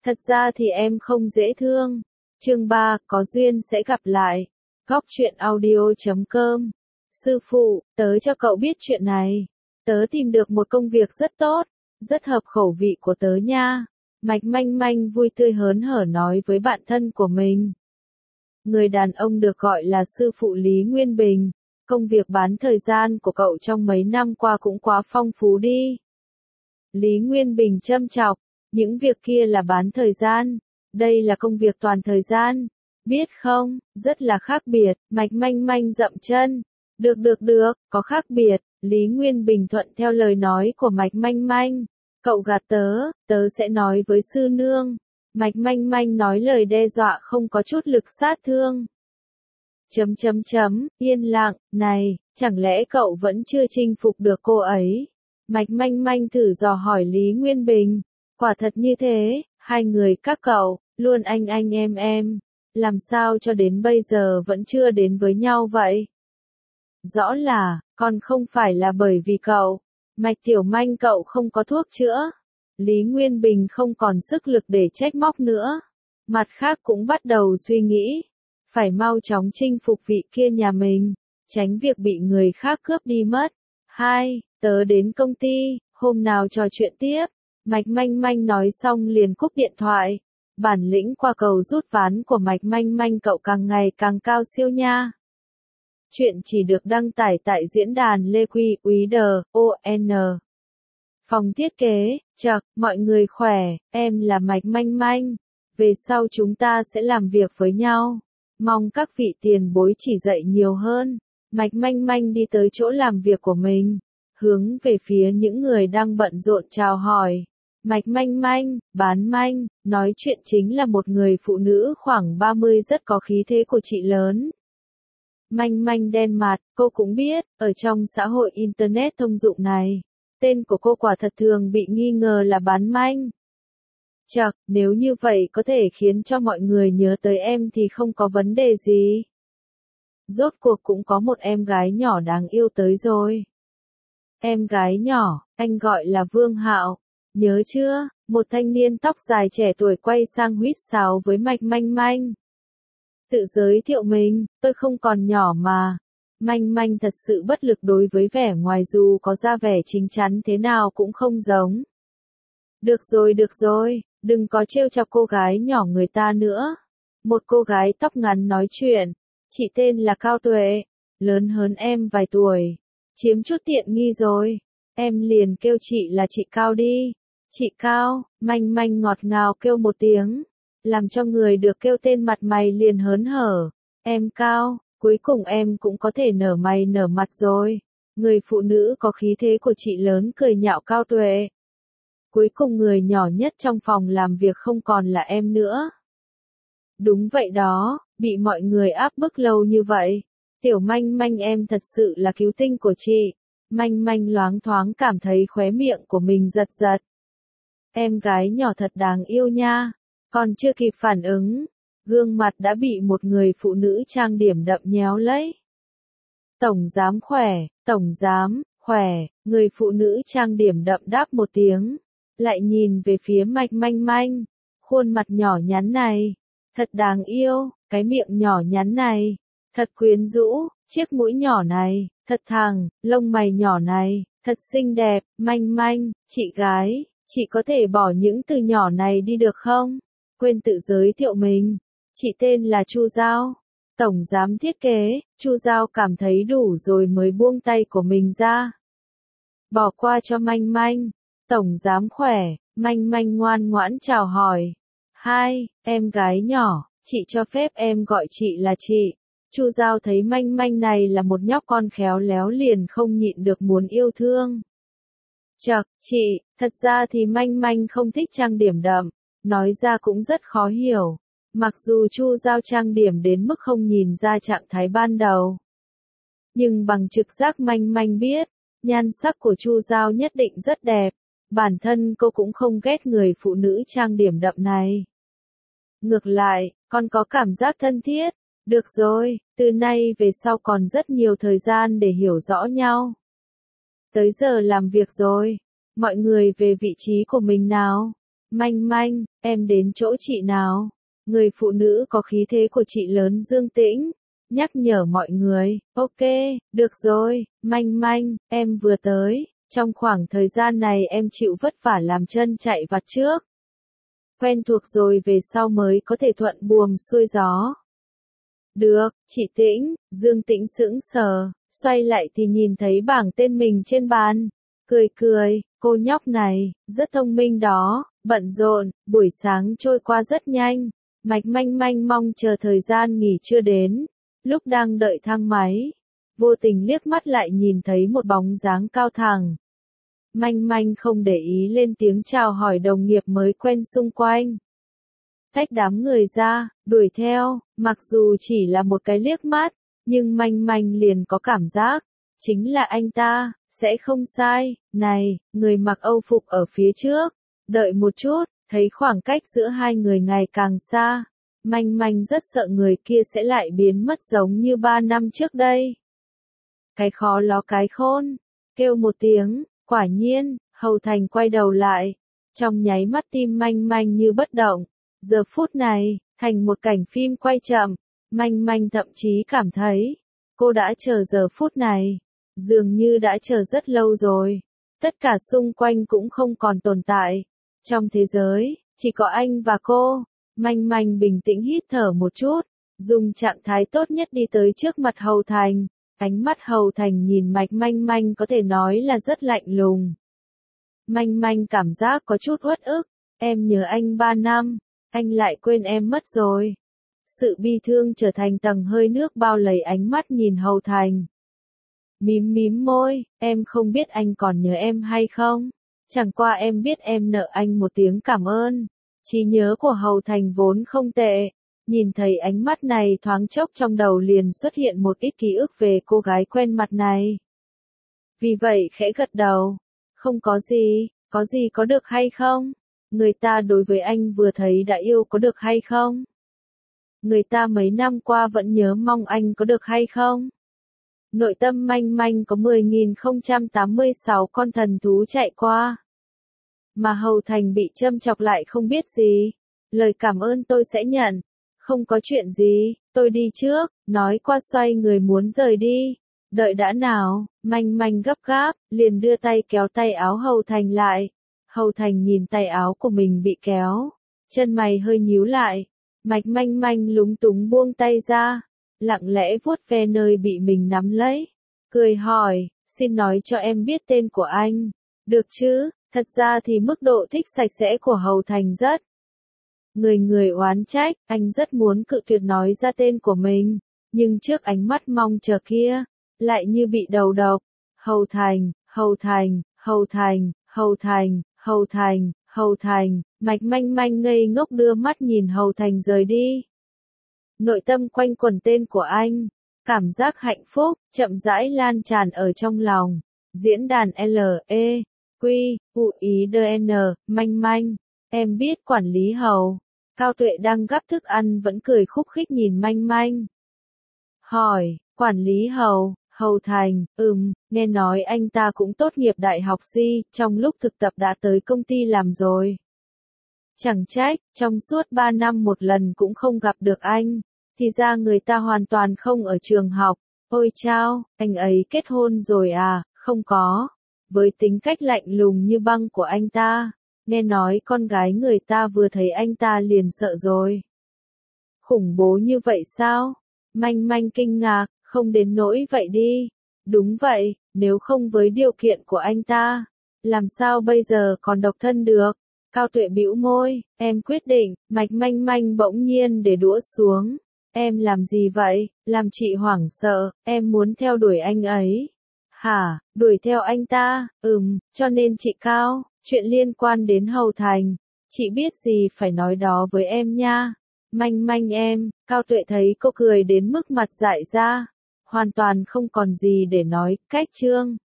Thật ra thì em không dễ thương. Chương 3, có duyên sẽ gặp lại. Góc truyện audio.com. Sư phụ, tớ cho cậu biết chuyện này. Tớ tìm được một công việc rất tốt, rất hợp khẩu vị của tớ nha. Mạch Manh Manh vui tươi hớn hở nói với bạn thân của mình. Người đàn ông được gọi là sư phụ Lý Nguyên Bình. Công việc bán thời gian của cậu trong mấy năm qua cũng quá phong phú đi. Lý Nguyên Bình châm chọc, những việc kia là bán thời gian, đây là công việc toàn thời gian. Biết không, rất là khác biệt. Mạch Manh Manh dậm chân. Được, có khác biệt. Lý Nguyên Bình thuận theo lời nói của Mạch Manh Manh. Cậu gạt tớ sẽ nói với sư nương. Mạch Manh Manh nói lời đe dọa không có chút lực sát thương. Yên lặng, này, chẳng lẽ cậu vẫn chưa chinh phục được cô ấy? Mạch Manh Manh thử dò hỏi Lý Nguyên Bình. Quả thật như thế, hai người các cậu, luôn anh em, làm sao cho đến bây giờ vẫn chưa đến với nhau vậy? Rõ là, còn không phải là bởi vì cậu, Mạch Tiểu Manh cậu không có thuốc chữa. Lý Nguyên Bình không còn sức lực để trách móc nữa. Mặt khác cũng bắt đầu suy nghĩ, phải mau chóng chinh phục vị kia nhà mình, tránh việc bị người khác cướp đi mất. Tớ đến công ty, hôm nào trò chuyện tiếp. Mạch Manh Manh nói xong liền cúp điện thoại. Bản lĩnh qua cầu rút ván của Mạch Manh Manh cậu càng ngày càng cao siêu nha. Chuyện chỉ được đăng tải tại diễn đàn Lê Quy Úy Đờ, ON. Phòng thiết kế, chậc, mọi người khỏe, em là Mạch Manh Manh. Về sau chúng ta sẽ làm việc với nhau. Mong các vị tiền bối chỉ dạy nhiều hơn. Mạch Manh Manh đi tới chỗ làm việc của mình, hướng về phía những người đang bận rộn chào hỏi. Mạch Manh Manh, bán manh, nói chuyện chính là một người phụ nữ khoảng 30 rất có khí thế của chị lớn. Manh Manh đen mặt, cô cũng biết, ở trong xã hội Internet thông dụng này, tên của cô quả thật thường bị nghi ngờ là bán manh. Chậc, nếu như vậy có thể khiến cho mọi người nhớ tới em thì không có vấn đề gì. Rốt cuộc cũng có một em gái nhỏ đáng yêu tới rồi. Em gái nhỏ, anh gọi là Vương Hạo. Nhớ chưa, một thanh niên tóc dài trẻ tuổi quay sang huýt sáo với Mạch Manh Manh. Tự giới thiệu mình, tôi không còn nhỏ mà. Manh Manh thật sự bất lực đối với vẻ ngoài dù có ra vẻ chín chắn thế nào cũng không giống. Được rồi, đừng có trêu chọc cô gái nhỏ người ta nữa. Một cô gái tóc ngắn nói chuyện, chị tên là Cao Tuệ, lớn hơn em vài tuổi, chiếm chút tiện nghi rồi. Em liền kêu chị là chị Cao đi. Chị Cao, Manh Manh ngọt ngào kêu một tiếng, làm cho người được kêu tên mặt mày liền hớn hở. Em Cao, cuối cùng em cũng có thể nở mày nở mặt rồi. Người phụ nữ có khí thế của chị lớn cười nhạo Cao Tuệ. Cuối cùng người nhỏ nhất trong phòng làm việc không còn là em nữa. Đúng vậy đó, bị mọi người áp bức lâu như vậy. Tiểu Manh Manh em thật sự là cứu tinh của chị. Manh Manh loáng thoáng cảm thấy khóe miệng của mình giật giật. Em gái nhỏ thật đáng yêu nha. Còn chưa kịp phản ứng, gương mặt đã bị một người phụ nữ trang điểm đậm nhéo lấy. Tổng giám khỏe, người phụ nữ trang điểm đậm đáp một tiếng, lại nhìn về phía Mạch Manh Manh. Khuôn mặt nhỏ nhắn này, thật đáng yêu, cái miệng nhỏ nhắn này, thật quyến rũ, chiếc mũi nhỏ này, thật thẳng, lông mày nhỏ này, thật xinh đẹp. Manh Manh, chị gái, chị có thể bỏ những từ nhỏ này đi được không? Quên tự giới thiệu mình. Chị tên là Chu Giao, tổng giám thiết kế. Chu Giao cảm thấy đủ rồi mới buông tay của mình ra. Bỏ qua cho Manh Manh. Tổng giám khỏe. Manh Manh ngoan ngoãn chào hỏi. Em gái nhỏ, chị cho phép em gọi chị là chị. Chu Giao thấy Manh Manh này là một nhóc con khéo léo liền không nhịn được muốn yêu thương. Chậc, chị, thật ra thì Manh Manh không thích trang điểm đậm, nói ra cũng rất khó hiểu. Mặc dù Chu Giao trang điểm đến mức không nhìn ra trạng thái ban đầu, nhưng bằng trực giác Manh Manh biết, nhan sắc của Chu Giao nhất định rất đẹp. Bản thân cô cũng không ghét người phụ nữ trang điểm đậm này. Ngược lại, còn có cảm giác thân thiết. Được rồi, từ nay về sau còn rất nhiều thời gian để hiểu rõ nhau. Tới giờ làm việc rồi, mọi người về vị trí của mình nào. Manh manh, em đến chỗ chị nào? Người phụ nữ có khí thế của chị lớn Dương Tĩnh, nhắc nhở mọi người, ok, được rồi, manh manh, em vừa tới, trong khoảng thời gian này em chịu vất vả làm chân chạy vặt trước. Quen thuộc rồi về sau mới có thể thuận buồm xuôi gió. Được, chị Tĩnh, Dương Tĩnh sững sờ, xoay lại thì nhìn thấy bảng tên mình trên bàn. Cười cười, cô nhóc này, rất thông minh đó, bận rộn, buổi sáng trôi qua rất nhanh. Mạch manh manh mong chờ thời gian nghỉ trưa đến. Lúc đang đợi thang máy, vô tình liếc mắt lại nhìn thấy một bóng dáng cao thẳng. Manh manh không để ý lên tiếng chào hỏi đồng nghiệp mới quen xung quanh. Tách đám người ra, đuổi theo, mặc dù chỉ là một cái liếc mắt, nhưng manh manh liền có cảm giác, chính là anh ta, sẽ không sai. Này, người mặc Âu phục ở phía trước, đợi một chút, thấy khoảng cách giữa hai người ngày càng xa. Manh manh rất sợ người kia sẽ lại biến mất giống như 3 năm trước đây. Cái khó ló cái khôn, kêu một tiếng, quả nhiên, Hầu Thành quay đầu lại. Trong nháy mắt tim manh manh như bất động. Giờ phút này, thành một cảnh phim quay chậm, manh manh thậm chí cảm thấy, cô đã chờ giờ phút này, dường như đã chờ rất lâu rồi. Tất cả xung quanh cũng không còn tồn tại. Trong thế giới, chỉ có anh và cô. Manh manh bình tĩnh hít thở một chút, dùng trạng thái tốt nhất đi tới trước mặt Hầu Thành. Ánh mắt Hầu Thành nhìn mạch manh manh có thể nói là rất lạnh lùng. Manh manh cảm giác có chút uất ức, em nhớ anh 3 năm, anh lại quên em mất rồi. Sự bi thương trở thành tầng hơi nước bao lấy ánh mắt nhìn Hầu Thành. Mím mím môi, em không biết anh còn nhớ em hay không, chẳng qua em biết em nợ anh một tiếng cảm ơn. Trí nhớ của Hầu Thành vốn không tệ, nhìn thấy ánh mắt này thoáng chốc trong đầu liền xuất hiện một ít ký ức về cô gái quen mặt này. Vì vậy khẽ gật đầu, không có gì có được hay không? Người ta đối với anh vừa thấy đã yêu có được hay không? Người ta mấy năm qua vẫn nhớ mong anh có được hay không? Nội tâm manh manh có 10.086 con thần thú chạy qua. Mà Hầu Thành bị châm chọc lại không biết gì. Lời cảm ơn tôi sẽ nhận. Không có chuyện gì, tôi đi trước, nói qua xoay người muốn rời đi. Đợi đã nào, manh manh gấp gáp, liền đưa tay kéo tay áo Hầu Thành lại. Hầu Thành nhìn tay áo của mình bị kéo, chân mày hơi nhíu lại. Mạch manh manh lúng túng buông tay ra, lặng lẽ vuốt ve nơi bị mình nắm lấy. Cười hỏi, xin nói cho em biết tên của anh. Được chứ, thật ra thì mức độ thích sạch sẽ của Hầu Thành rất. Người oán trách, anh rất muốn cự tuyệt nói ra tên của mình, nhưng trước ánh mắt mong chờ kia, lại như bị đầu độc. Hầu Thành, Hầu Thành, Hầu Thành, Hầu Thành, Hầu Thành, Hầu Thành, mạch manh manh ngây ngốc đưa mắt nhìn Hầu Thành rời đi. Nội tâm quanh quẩn tên của anh, cảm giác hạnh phúc, chậm rãi lan tràn ở trong lòng. Diễn đàn LE, Quy, UIDN, manh manh, em biết quản lý Hầu. Cao Tuệ đang gắp thức ăn vẫn cười khúc khích nhìn manh manh. Hỏi, quản lý Hầu, Hầu Thành, nghe nói anh ta cũng tốt nghiệp đại học trong lúc thực tập đã tới công ty làm rồi. Chẳng trách, trong suốt 3 năm một lần cũng không gặp được anh, thì ra người ta hoàn toàn không ở trường học. Ôi chao, anh ấy kết hôn rồi à? Không có. Với tính cách lạnh lùng như băng của anh ta, nghe nói con gái người ta vừa thấy anh ta liền sợ rồi. Khủng bố như vậy sao? Manh manh kinh ngạc, không đến nỗi vậy đi. Đúng vậy, nếu không với điều kiện của anh ta, làm sao bây giờ còn độc thân được? Cao Tuệ bĩu môi, em quyết định. Mạch manh manh bỗng nhiên để đũa xuống. Em làm gì vậy? Làm chị hoảng sợ, em muốn theo đuổi anh ấy. Hả, đuổi theo anh ta? Cho nên chị Cao, chuyện liên quan đến Hầu Thành, chị biết gì phải nói đó với em nha. Manh manh em, Cao Tuệ thấy cô cười đến mức mặt dại ra, hoàn toàn không còn gì để nói. Cách chương